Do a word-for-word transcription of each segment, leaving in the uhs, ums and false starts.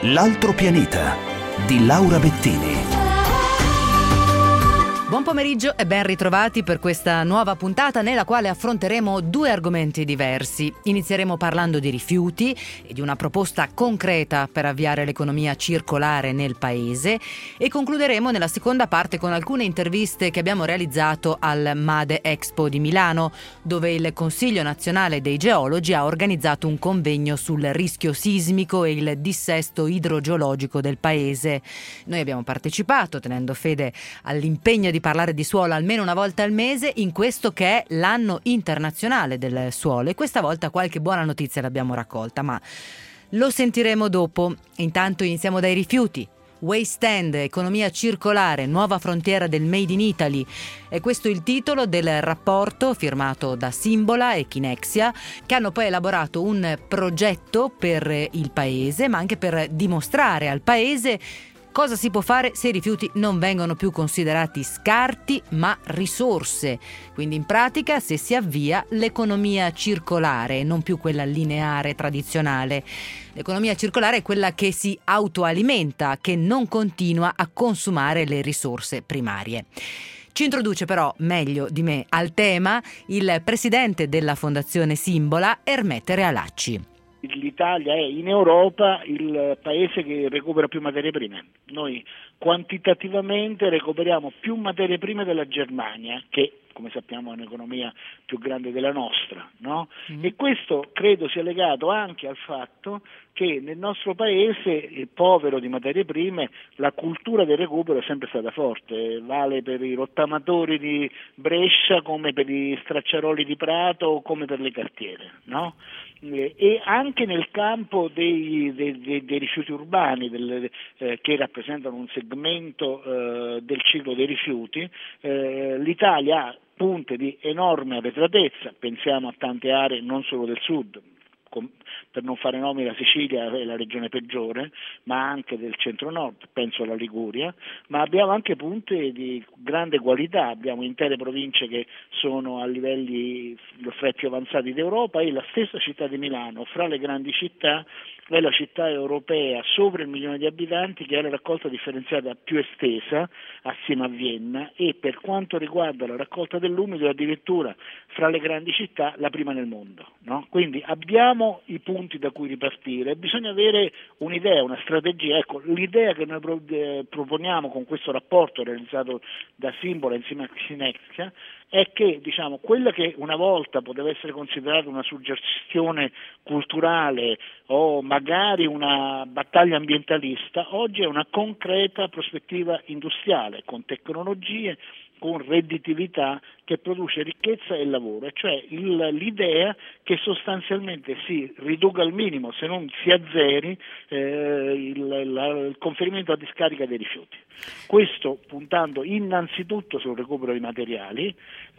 L'altro pianeta di Laura Bettini. Buon pomeriggio e ben ritrovati per questa nuova puntata nella quale affronteremo due argomenti diversi. Inizieremo parlando di rifiuti e di una proposta concreta per avviare l'economia circolare nel paese e concluderemo nella seconda parte con alcune interviste che abbiamo realizzato al Made Expo di Milano, dove il Consiglio Nazionale dei Geologi ha organizzato un convegno sul rischio sismico e il dissesto idrogeologico del paese. Noi abbiamo partecipato tenendo fede all'impegno di parlare di suolo almeno una volta al mese in questo che è l'anno internazionale del suolo, e questa volta qualche buona notizia l'abbiamo raccolta, ma lo sentiremo dopo. Intanto iniziamo dai rifiuti. Waste End, economia circolare, nuova frontiera del Made in Italy. È questo il titolo del rapporto firmato da Simbola e Kinexia, che hanno poi elaborato un progetto per il paese, ma anche per dimostrare al paese cosa si può fare se i rifiuti non vengono più considerati scarti ma risorse. Quindi in pratica se si avvia l'economia circolare e non più quella lineare tradizionale. L'economia circolare è quella che si autoalimenta, che non continua a consumare le risorse primarie. Ci introduce però meglio di me al tema il presidente della Fondazione Simbola, Ermete Realacci. L'Italia è in Europa il paese che recupera più materie prime. Noi quantitativamente recuperiamo più materie prime della Germania, che come sappiamo è un'economia più grande della nostra, no? Mm. E questo credo sia legato anche al fatto che nel nostro paese, eh, povero di materie prime, la cultura del recupero è sempre stata forte, vale per i rottamatori di Brescia come per i stracciaroli di Prato come per le cartiere, no? Eh, e anche nel campo dei, dei, dei, dei rifiuti urbani del, eh, che rappresentano un segmento eh, del ciclo dei rifiuti, eh, l'Italia ha punte di enorme arretratezza, pensiamo a tante aree non solo del sud, com- per non fare nomi la Sicilia è la regione peggiore, ma anche del centro-nord, penso alla Liguria, ma abbiamo anche punte di grande qualità, abbiamo intere province che sono a livelli fra i più avanzati d'Europa, e la stessa città di Milano, fra le grandi città, è la città europea sopra il milione di abitanti che ha la raccolta differenziata più estesa assieme a Vienna, e per quanto riguarda la raccolta dell'umido addirittura fra le grandi città la prima nel mondo, no? Quindi abbiamo i punti da cui ripartire, bisogna avere un'idea, una strategia. Ecco, l'idea che noi pro- eh, proponiamo con questo rapporto realizzato da Simbola insieme a Kinexia è che, diciamo, quella che una volta poteva essere considerata una suggestione culturale o magari una battaglia ambientalista, oggi è una concreta prospettiva industriale, con tecnologie, con redditività che produce ricchezza e lavoro, cioè il, l'idea che sostanzialmente si riduca al minimo, se non si azzeri, eh, il, la, il conferimento a discarica dei rifiuti. Questo puntando innanzitutto sul recupero di materiali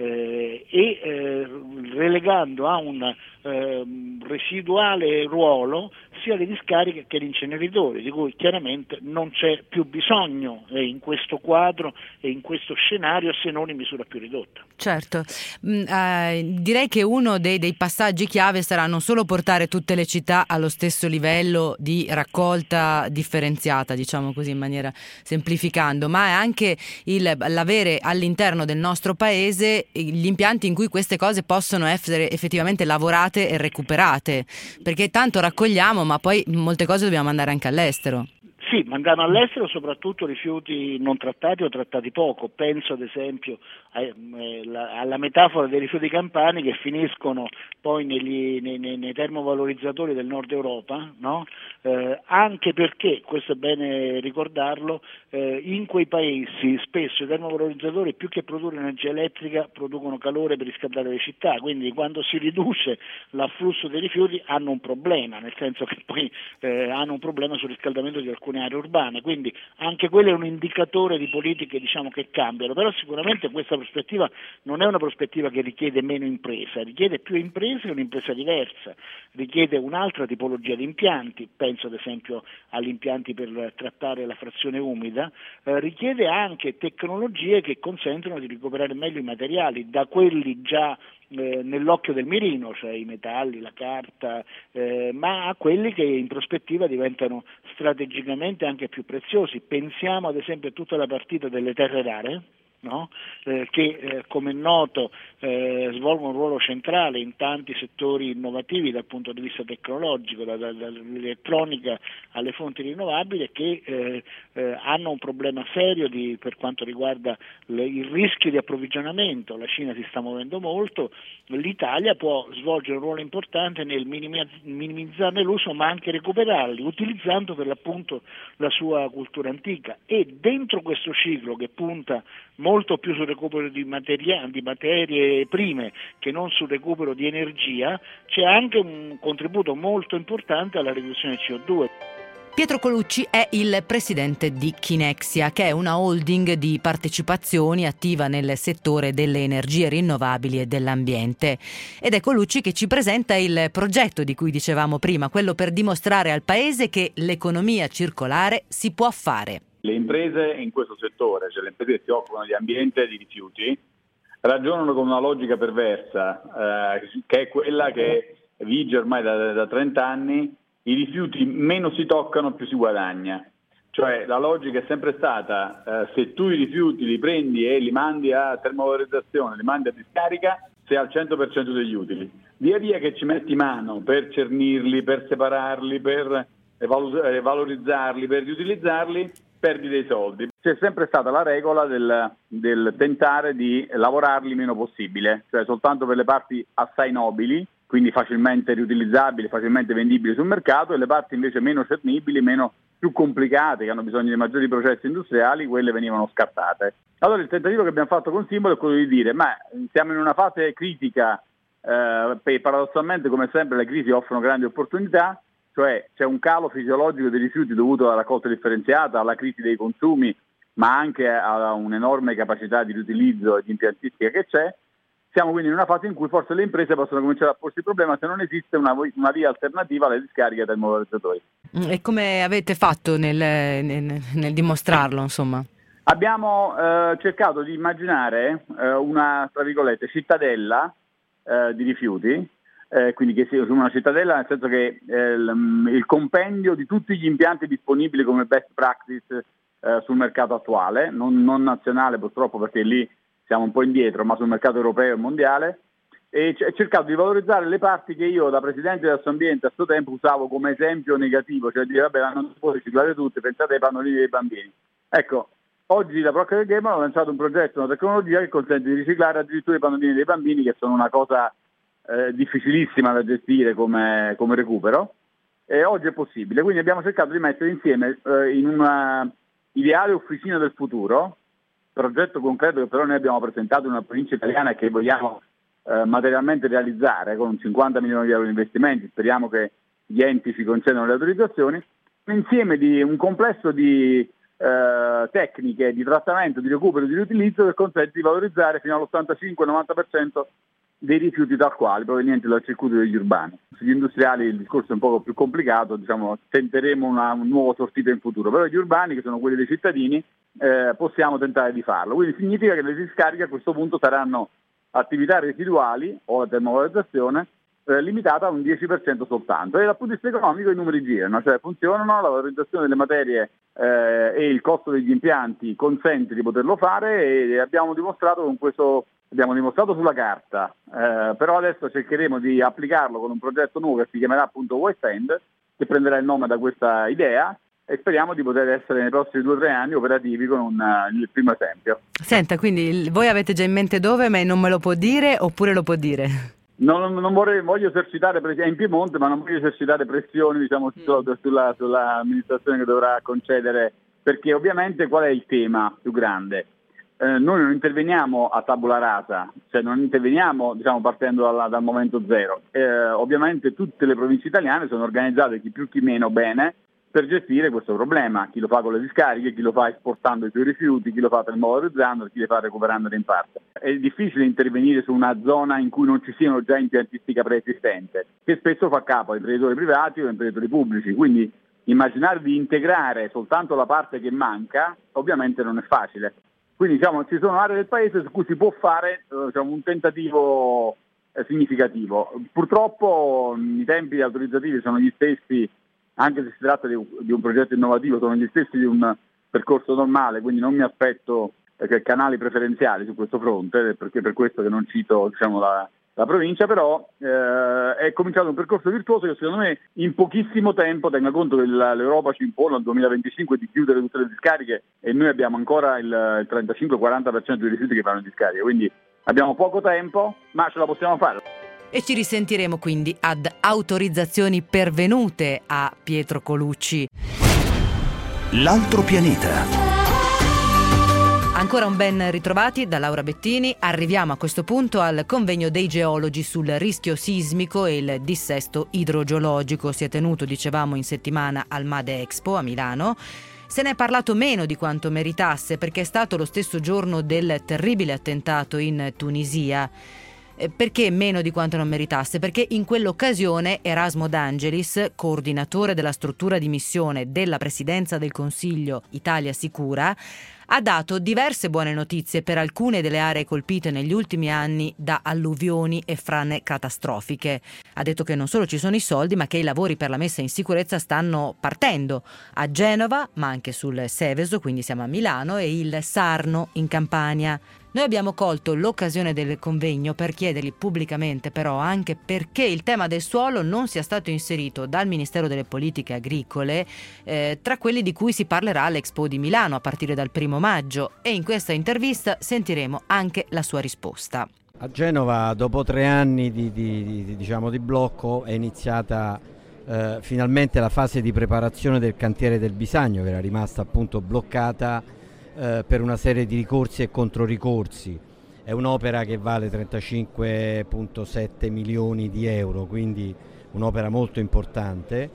eh, e eh, relegando a un eh, residuale ruolo sia le discariche che gli inceneritori, di cui chiaramente non c'è più bisogno eh, in questo quadro e in questo scenario, se non in misura più ridotta. Certo, mm, eh, direi che uno dei, dei passaggi chiave sarà non solo portare tutte le città allo stesso livello di raccolta differenziata, diciamo così in maniera semplificando, ma è anche il, l'avere all'interno del nostro paese gli impianti in cui queste cose possono essere effettivamente lavorate e recuperate, perché tanto raccogliamo ma poi molte cose dobbiamo mandare anche all'estero. Sì, mandano all'estero soprattutto rifiuti non trattati o trattati poco. Penso ad esempio alla metafora dei rifiuti campani che finiscono poi negli, nei, nei, nei termovalorizzatori del nord Europa, no? Eh, anche perché, questo è bene ricordarlo, eh, in quei paesi spesso i termovalorizzatori più che produrre energia elettrica producono calore per riscaldare le città, quindi quando si riduce l'afflusso dei rifiuti hanno un problema, nel senso che poi eh, hanno un problema sul riscaldamento di alcune aree urbane, quindi anche quello è un indicatore di politiche, diciamo, che cambiano, però sicuramente questa prospettiva non è una prospettiva che richiede meno impresa, richiede più imprese e un'impresa diversa, richiede un'altra tipologia di impianti, penso ad esempio agli impianti per trattare la frazione umida, eh, richiede anche tecnologie che consentono di recuperare meglio i materiali, da quelli già eh, nell'occhio del mirino, cioè i metalli, la carta, eh, ma a quelli che in prospettiva diventano strategicamente anche più preziosi. Pensiamo ad esempio a tutta la partita delle terre rare, no? eh, che eh, come è noto eh, svolgono un ruolo centrale in tanti settori innovativi dal punto di vista tecnologico, da, da, dall'elettronica alle fonti rinnovabili, che eh, eh, hanno un problema serio di, per quanto riguarda le, il rischio di approvvigionamento. La Cina si sta muovendo molto, l'Italia può svolgere un ruolo importante nel minimizzarne l'uso ma anche recuperarli, utilizzando per l'appunto la sua cultura antica. E dentro questo ciclo, che punta molto più sul recupero di, materia, di materie prime che non sul recupero di energia, c'è anche un contributo molto importante alla riduzione C O due. Pietro Colucci è il presidente di Chinexia, che è una holding di partecipazioni attiva nel settore delle energie rinnovabili e dell'ambiente. Ed è Colucci che ci presenta il progetto di cui dicevamo prima, quello per dimostrare al Paese che l'economia circolare si può fare. Le imprese in questo settore, cioè le imprese che si occupano di ambiente e di rifiuti, ragionano con una logica perversa, eh, che è quella che vige ormai da, da trenta anni: i rifiuti meno si toccano più si guadagna. Cioè la logica è sempre stata, eh, se tu i rifiuti li prendi e li mandi a termovalorizzazione, li mandi a discarica, sei al cento per cento degli utili. Via via che ci metti mano per cernirli, per separarli, per valorizzarli, per riutilizzarli, perdi dei soldi. C'è sempre stata la regola del, del tentare di lavorarli meno possibile, cioè soltanto per le parti assai nobili, quindi facilmente riutilizzabili, facilmente vendibili sul mercato, e le parti invece meno cernibili, meno più complicate, che hanno bisogno di maggiori processi industriali, quelle venivano scartate. Allora il tentativo che abbiamo fatto con Simbolo è quello di dire: ma siamo in una fase critica, eh, e paradossalmente come sempre le crisi offrono grandi opportunità, cioè c'è un calo fisiologico dei rifiuti dovuto alla raccolta differenziata, alla crisi dei consumi, ma anche a un'enorme capacità di riutilizzo e di impiantistica che c'è. Siamo quindi in una fase in cui forse le imprese possono cominciare a porsi il problema se non esiste una, una via alternativa alle discariche dei termovalorizzatori. E come avete fatto nel, nel, nel dimostrarlo, insomma? Abbiamo eh, cercato di immaginare eh, una, tra virgolette, cittadella eh, di rifiuti, eh, quindi che sia una cittadella nel senso che eh, il, il compendio di tutti gli impianti disponibili come best practice eh, sul mercato attuale, non, non nazionale purtroppo perché lì siamo un po' indietro, ma sul mercato europeo e mondiale, e c- cercato di valorizzare le parti che io da presidente del Assoambiente a suo tempo usavo come esempio negativo, cioè dire vabbè, non si può riciclare tutte, pensate ai pannolini dei bambini. Ecco, oggi la Procter and Gamble ha lanciato un progetto, una tecnologia che consente di riciclare addirittura i pannolini dei bambini, che sono una cosa eh, difficilissima da gestire come, come recupero, e oggi è possibile. Quindi abbiamo cercato di mettere insieme eh, in una ideale officina del futuro, progetto concreto che però noi abbiamo presentato in una provincia italiana e che vogliamo eh, materialmente realizzare con cinquanta milioni di euro di investimenti. Speriamo che gli enti ci concedano le autorizzazioni, un insieme di un complesso di eh, tecniche di trattamento, di recupero e di riutilizzo che consente di valorizzare fino all'ottantacinque novanta per cento dei rifiuti tal quali provenienti dal circuito degli urbani. Sugli industriali il discorso è un po' più complicato, diciamo, tenteremo una, un nuovo sortito in futuro, però gli urbani, che sono quelli dei cittadini, eh, possiamo tentare di farlo. Quindi significa che le discariche a questo punto saranno attività residuali o la termovalorizzazione eh, limitata a un dieci per cento soltanto, e dal punto di vista economico i numeri girano, cioè funzionano, la valorizzazione delle materie eh, e il costo degli impianti consente di poterlo fare, e abbiamo dimostrato con questo Abbiamo dimostrato sulla carta, eh, però adesso cercheremo di applicarlo con un progetto nuovo che si chiamerà appunto West End, che prenderà il nome da questa idea, e speriamo di poter essere nei prossimi due o tre anni operativi con un, il primo esempio. Senta, quindi voi avete già in mente dove, ma non me lo può dire oppure lo può dire? Non, non vorrei, voglio esercitare, è in Piemonte, ma non voglio esercitare pressioni, diciamo, mm. sulla, sulla, sull'amministrazione che dovrà concedere, perché ovviamente qual è il tema più grande? Eh, noi non interveniamo a tabula rasa, cioè non interveniamo, diciamo, partendo dal, dal momento zero. Eh, ovviamente tutte le province italiane sono organizzate, chi più chi meno bene, per gestire questo problema. Chi lo fa con le discariche, chi lo fa esportando i suoi rifiuti, chi lo fa termovalorizzando, chi le fa recuperandoli in parte. È difficile intervenire su una zona in cui non ci siano già impiantistica preesistente, che spesso fa capo a imprenditori privati o a imprenditori pubblici, quindi immaginare di integrare soltanto la parte che manca ovviamente non è facile. Quindi diciamo, ci sono aree del paese su cui si può fare eh, diciamo, un tentativo eh, significativo. Purtroppo i tempi autorizzativi sono gli stessi, anche se si tratta di, di un progetto innovativo, sono gli stessi di un percorso normale, quindi non mi aspetto eh, canali preferenziali su questo fronte, perché per questo che non cito, diciamo, la, la provincia, però eh, è cominciato un percorso virtuoso che secondo me in pochissimo tempo tenga conto che l'Europa ci impone al duemilaventicinque di chiudere tutte le discariche e noi abbiamo ancora il trentacinque quaranta per cento dei rifiuti che vanno in discarica, quindi abbiamo poco tempo, ma ce la possiamo fare. E ci risentiremo quindi ad autorizzazioni pervenute a Pietro Colucci. L'altro pianeta. Ancora un ben ritrovati da Laura Bettini. Arriviamo a questo punto al convegno dei geologi sul rischio sismico e il dissesto idrogeologico. Si è tenuto, dicevamo, in settimana al Made Expo a Milano. Se ne è parlato meno di quanto meritasse perché è stato lo stesso giorno del terribile attentato in Tunisia. Perché meno di quanto non meritasse? Perché in quell'occasione Erasmo D'Angelis, coordinatore della struttura di missione della Presidenza del Consiglio Italia Sicura, ha dato diverse buone notizie per alcune delle aree colpite negli ultimi anni da alluvioni e frane catastrofiche. Ha detto che non solo ci sono i soldi, ma che i lavori per la messa in sicurezza stanno partendo a Genova, ma anche sul Seveso, quindi siamo a Milano, e il Sarno in Campania. Noi abbiamo colto l'occasione del convegno per chiedergli pubblicamente però anche perché il tema del suolo non sia stato inserito dal Ministero delle Politiche Agricole eh, tra quelli di cui si parlerà all'Expo di Milano a partire dal primo maggio, e in questa intervista sentiremo anche la sua risposta. A Genova, dopo tre anni di, di, di, diciamo, di blocco, è iniziata eh, finalmente la fase di preparazione del cantiere del Bisagno, che era rimasta appunto bloccata Eh, per una serie di ricorsi e controricorsi. È un'opera che vale trentacinque virgola sette milioni di euro, quindi un'opera molto importante.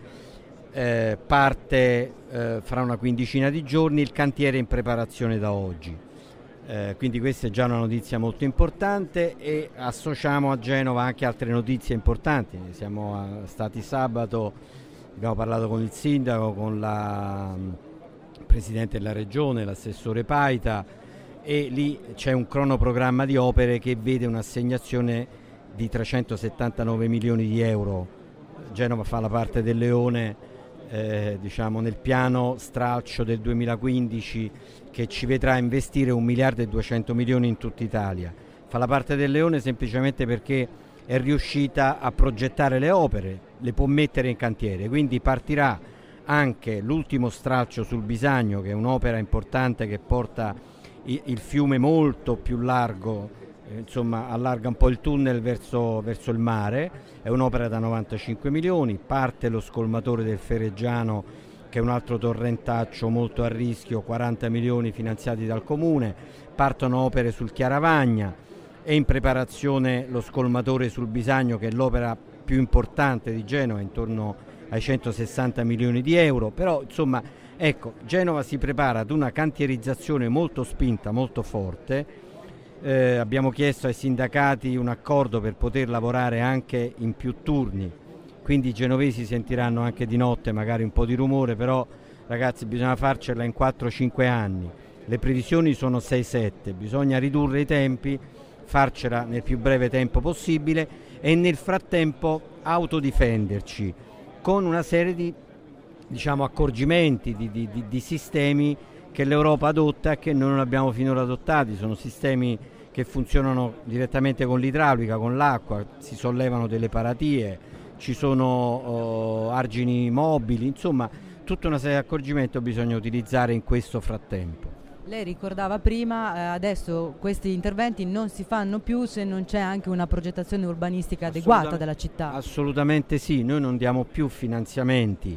Eh, parte eh, fra una quindicina di giorni, il cantiere è in preparazione da oggi. Eh, quindi questa è già una notizia molto importante, e associamo a Genova anche altre notizie importanti. Siamo stati sabato, abbiamo parlato con il sindaco, con la Presidente della Regione, l'assessore Paita, e lì c'è un cronoprogramma di opere che vede un'assegnazione di trecentosettantanove milioni di euro. Genova fa la parte del leone eh, diciamo nel piano stralcio del duemilaquindici, che ci vedrà investire un miliardo e duecento milioni in tutta Italia. Fa la parte del leone semplicemente perché è riuscita a progettare le opere, le può mettere in cantiere, quindi partirà anche l'ultimo stralcio sul Bisagno, che è un'opera importante che porta il fiume molto più largo, eh, insomma allarga un po' il tunnel verso, verso il mare. È un'opera da novantacinque milioni, parte lo scolmatore del Fereggiano, che è un altro torrentaccio molto a rischio, quaranta milioni finanziati dal Comune, partono opere sul Chiaravagna, è in preparazione lo scolmatore sul Bisagno, che è l'opera più importante di Genova, intorno ai centosessanta milioni di euro. Però insomma, ecco, Genova si prepara ad una cantierizzazione molto spinta, molto forte. Eh, abbiamo chiesto ai sindacati un accordo per poter lavorare anche in più turni, quindi i genovesi sentiranno anche di notte magari un po' di rumore, però ragazzi bisogna farcela in quattro cinque anni. Le previsioni sono sei sette, bisogna ridurre i tempi, farcela nel più breve tempo possibile e nel frattempo autodifenderci con una serie di, diciamo, accorgimenti, di, di, di, di sistemi che l'Europa adotta e che noi non abbiamo finora adottati. Sono sistemi che funzionano direttamente con l'idraulica, con l'acqua, si sollevano delle paratie, ci sono uh, argini mobili, insomma tutta una serie di accorgimenti bisogna utilizzare in questo frattempo. Lei ricordava prima, eh, adesso questi interventi non si fanno più se non c'è anche una progettazione urbanistica adeguata della città. Assolutamente sì, noi non diamo più finanziamenti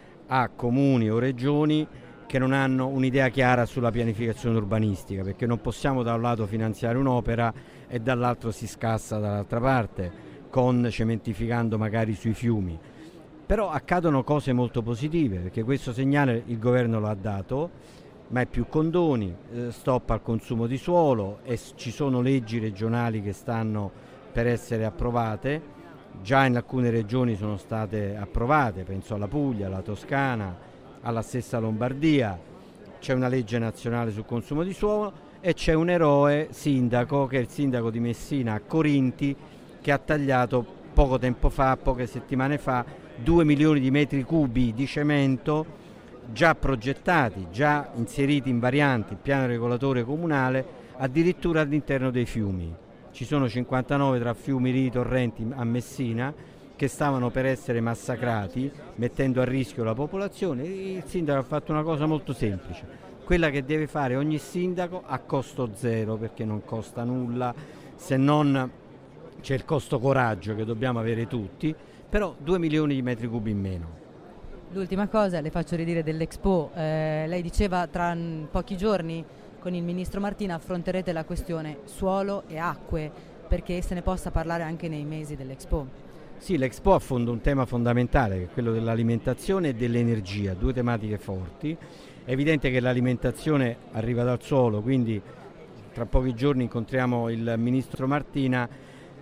a comuni o regioni che non hanno un'idea chiara sulla pianificazione urbanistica, perché non possiamo da un lato finanziare un'opera e dall'altro si scassa dall'altra parte, con cementificando magari sui fiumi. Però accadono cose molto positive, perché questo segnale il governo lo ha dato, ma è più condoni, eh, stop al consumo di suolo, e ci sono leggi regionali che stanno per essere approvate, già in alcune regioni sono state approvate, penso alla Puglia, alla Toscana, alla stessa Lombardia. C'è una legge nazionale sul consumo di suolo e c'è un eroe sindaco, che è il sindaco di Messina, Corinti, che ha tagliato poco tempo fa, poche settimane fa, due milioni di metri cubi di cemento già progettati, già inseriti in varianti, piano regolatore comunale, addirittura all'interno dei fiumi. Ci sono cinquantanove tra fiumi, rii, torrenti a Messina che stavano per essere massacrati, mettendo a rischio la popolazione. Il sindaco ha fatto una cosa molto semplice, quella che deve fare ogni sindaco a costo zero, perché non costa nulla, se non c'è il costo coraggio che dobbiamo avere tutti, però due milioni di metri cubi in meno. L'ultima cosa, le faccio ridire dell'Expo, eh, lei diceva tra n- pochi giorni con il ministro Martina affronterete la questione suolo e acque, perché se ne possa parlare anche nei mesi dell'Expo. Sì, l'Expo affonda un tema fondamentale, che è quello dell'alimentazione e dell'energia, due tematiche forti. È evidente che l'alimentazione arriva dal suolo, quindi tra pochi giorni incontriamo il ministro Martina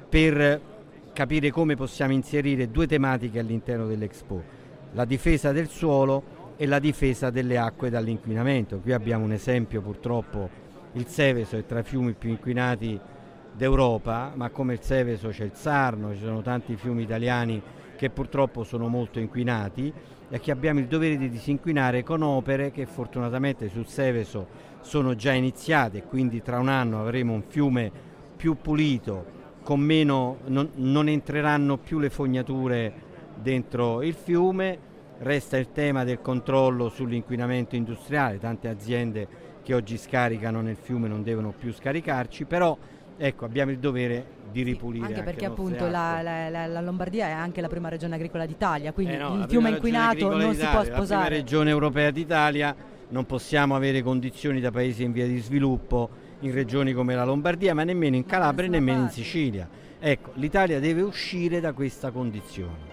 per capire come possiamo inserire due tematiche all'interno dell'Expo: la difesa del suolo e la difesa delle acque dall'inquinamento. Qui abbiamo un esempio, purtroppo il Seveso è tra i fiumi più inquinati d'Europa, ma come il Seveso c'è il Sarno, ci sono tanti fiumi italiani che purtroppo sono molto inquinati e che abbiamo il dovere di disinquinare con opere che fortunatamente sul Seveso sono già iniziate, quindi tra un anno avremo un fiume più pulito, con meno, non, non entreranno più le fognature dentro il fiume. Resta il tema del controllo sull'inquinamento industriale, tante aziende che oggi scaricano nel fiume non devono più scaricarci, però ecco, abbiamo il dovere di ripulire. Anche anche perché appunto acque. la, la, la Lombardia è anche la prima regione agricola d'Italia, quindi Eh no, il la fiume prima inquinato non si può La prima sposare. regione europea d'Italia, non possiamo avere condizioni da paesi in via di sviluppo in regioni come la Lombardia, ma nemmeno in Calabria e nemmeno in Sicilia. Ecco, l'Italia deve uscire da questa condizione.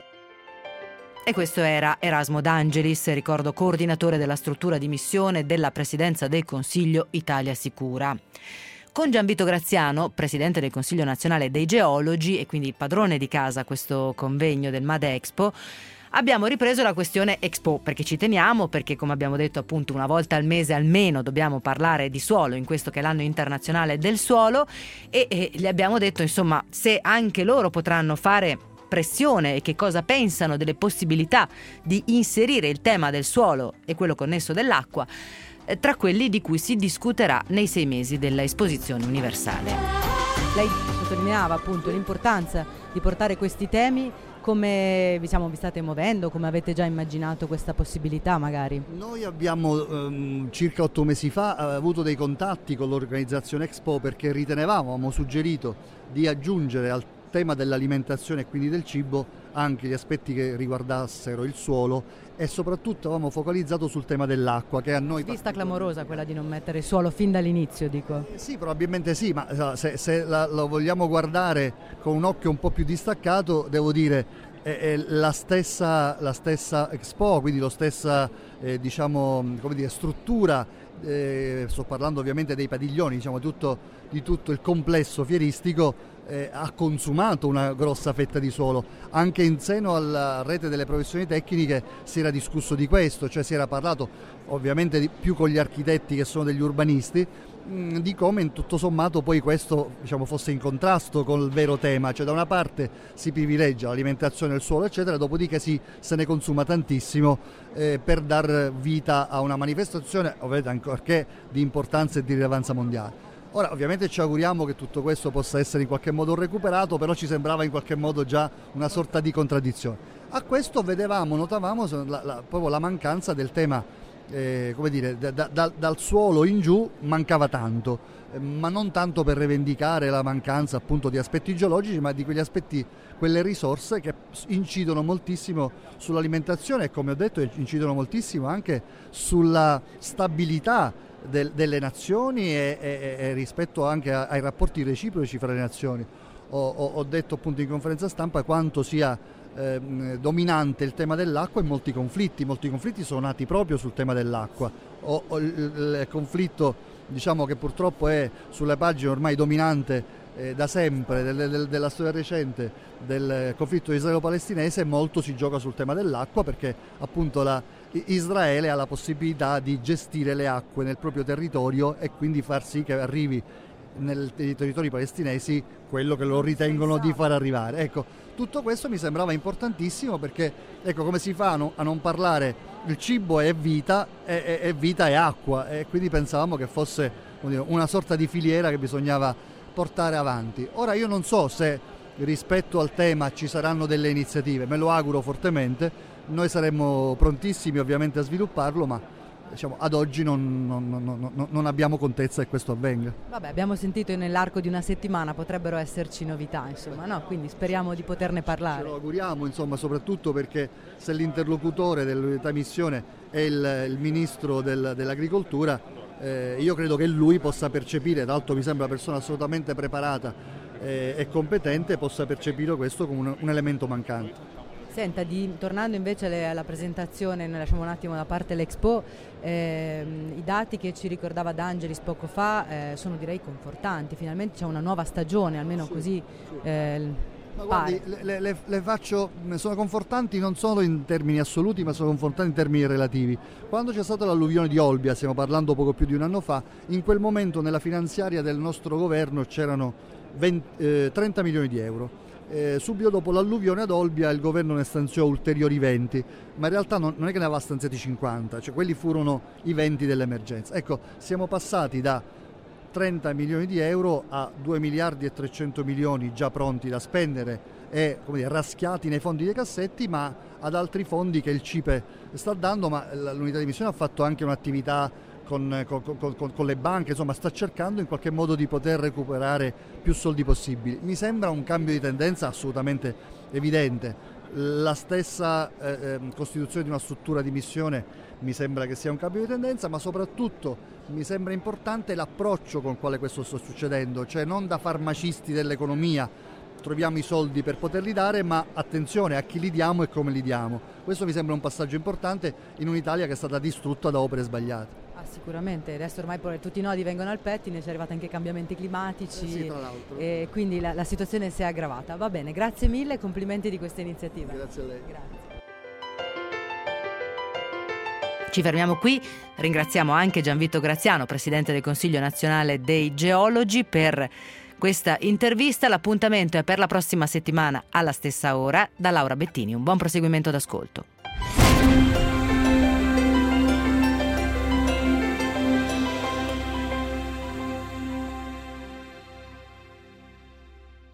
E questo era Erasmo D'Angelis, ricordo coordinatore della struttura di missione della Presidenza del Consiglio Italia Sicura. Con Gianvito Graziano, presidente del Consiglio Nazionale dei Geologi e quindi il padrone di casa a questo convegno del MADExpo, abbiamo ripreso la questione Expo, perché ci teniamo, perché come abbiamo detto appunto una volta al mese almeno dobbiamo parlare di suolo in questo che è l'anno internazionale del suolo e, e gli abbiamo detto insomma se anche loro potranno fare pressione e che cosa pensano delle possibilità di inserire il tema del suolo e quello connesso dell'acqua eh, tra quelli di cui si discuterà nei sei mesi della esposizione universale. Lei sottolineava appunto l'importanza di portare questi temi. Come diciamo, vi state muovendo? Come avete già immaginato questa possibilità magari? Noi abbiamo ehm, circa otto mesi fa eh, avuto dei contatti con l'organizzazione Expo perché ritenevamo, avevamo suggerito di aggiungere al tema dell'alimentazione e quindi del cibo anche gli aspetti che riguardassero il suolo e soprattutto avevamo focalizzato sul tema dell'acqua che a noi... Vista clamorosa quella di non mettere il suolo fin dall'inizio, dico. Eh, sì, probabilmente sì, ma se, se la, lo vogliamo guardare con un occhio un po' più distaccato, devo dire è, è la stessa, la stessa Expo, quindi la stessa eh, diciamo, come dire, struttura, eh, sto parlando ovviamente dei padiglioni, diciamo tutto, di tutto il complesso fieristico, Eh, ha consumato una grossa fetta di suolo. Anche in seno alla rete delle professioni tecniche si era discusso di questo, cioè si era parlato ovviamente di, più con gli architetti che sono degli urbanisti, mh, di come in tutto sommato poi questo diciamo, fosse in contrasto col vero tema, cioè da una parte si privilegia l'alimentazione del suolo eccetera, dopodiché si, se ne consuma tantissimo eh, per dar vita a una manifestazione ovviamente ancorché di importanza e di rilevanza mondiale. Ora ovviamente ci auguriamo che tutto questo possa essere in qualche modo recuperato, però ci sembrava in qualche modo già una sorta di contraddizione. A questo vedevamo, notavamo la, la, proprio la mancanza del tema, eh, come dire, da, da, dal suolo in giù mancava tanto, eh, ma non tanto per rivendicare la mancanza appunto di aspetti geologici, ma di quegli aspetti, quelle risorse che incidono moltissimo sull'alimentazione e come ho detto incidono moltissimo anche sulla stabilità Del, delle nazioni e, e, e rispetto anche a, ai rapporti reciproci fra le nazioni. Ho, ho, ho detto appunto in conferenza stampa quanto sia eh, dominante il tema dell'acqua in molti conflitti. Molti conflitti sono nati proprio sul tema dell'acqua. O, o il, il conflitto diciamo che purtroppo è sulle pagine ormai dominante eh, da sempre del, del, della storia recente del conflitto israelo-palestinese, molto si gioca sul tema dell'acqua perché appunto la Israele ha la possibilità di gestire le acque nel proprio territorio e quindi far sì che arrivi nel, nei territori palestinesi quello che loro ritengono di far arrivare. Ecco, tutto questo mi sembrava importantissimo perché, ecco, come si fa a non, a non parlare, il cibo è vita e, e, e vita è acqua, e quindi pensavamo che fosse una sorta di filiera che bisognava portare avanti. Ora io non so se rispetto al tema ci saranno delle iniziative, me lo auguro fortemente, noi saremmo prontissimi ovviamente a svilupparlo, ma diciamo, ad oggi non, non, non, non abbiamo contezza che questo avvenga. Vabbè, abbiamo sentito che nell'arco di una settimana potrebbero esserci novità, insomma, no? Quindi speriamo di poterne parlare. Ce lo auguriamo, insomma, soprattutto perché se l'interlocutore dell'unità missione è il, il ministro del, dell'agricoltura, eh, io credo che lui possa percepire, tra l'altro mi sembra una persona assolutamente preparata eh, e competente, possa percepire questo come un, un elemento mancante. Senta, di, tornando invece alle, alla presentazione, noi lasciamo un attimo da parte l'Expo, ehm, i dati che ci ricordava D'Angelis poco fa eh, sono direi confortanti, finalmente c'è una nuova stagione, almeno sì, così sì. Eh, ma guardi, le, le, le faccio, sono confortanti non solo in termini assoluti, ma sono confortanti in termini relativi. Quando c'è stata l'alluvione di Olbia, stiamo parlando poco più di un anno fa, in quel momento nella finanziaria del nostro governo c'erano venti, eh, trenta milioni di euro. Eh, subito dopo l'alluvione ad Olbia il governo ne stanziò ulteriori venti, ma in realtà non, non è che ne aveva stanziati cinquanta, cioè quelli furono i venti dell'emergenza. Ecco, siamo passati da trenta milioni di euro a due miliardi e trecento milioni già pronti da spendere e, come dire, raschiati nei fondi dei cassetti, ma ad altri fondi che il CIPE sta dando, ma l'unità di missione ha fatto anche un'attività Con, con, con, con le banche, insomma sta cercando in qualche modo di poter recuperare più soldi possibili. Mi sembra un cambio di tendenza assolutamente evidente. La stessa eh, costituzione di una struttura di missione mi sembra che sia un cambio di tendenza, ma soprattutto mi sembra importante l'approccio con il quale questo sta succedendo, cioè non da farmacisti dell'economia troviamo i soldi per poterli dare, ma attenzione a chi li diamo e come li diamo. Questo mi sembra un passaggio importante in un'Italia che è stata distrutta da opere sbagliate. Ah, sicuramente, adesso ormai tutti i nodi vengono al pettine, ci è arrivati anche cambiamenti climatici, eh sì, tra l'altro. E quindi la, la situazione si è aggravata. Va bene, grazie mille, complimenti di questa iniziativa. Grazie a lei. Grazie. Ci fermiamo qui, ringraziamo anche Gianvito Graziano, Presidente del Consiglio Nazionale dei Geologi, per questa intervista. L'appuntamento è per la prossima settimana alla stessa ora. Da Laura Bettini, un buon proseguimento d'ascolto.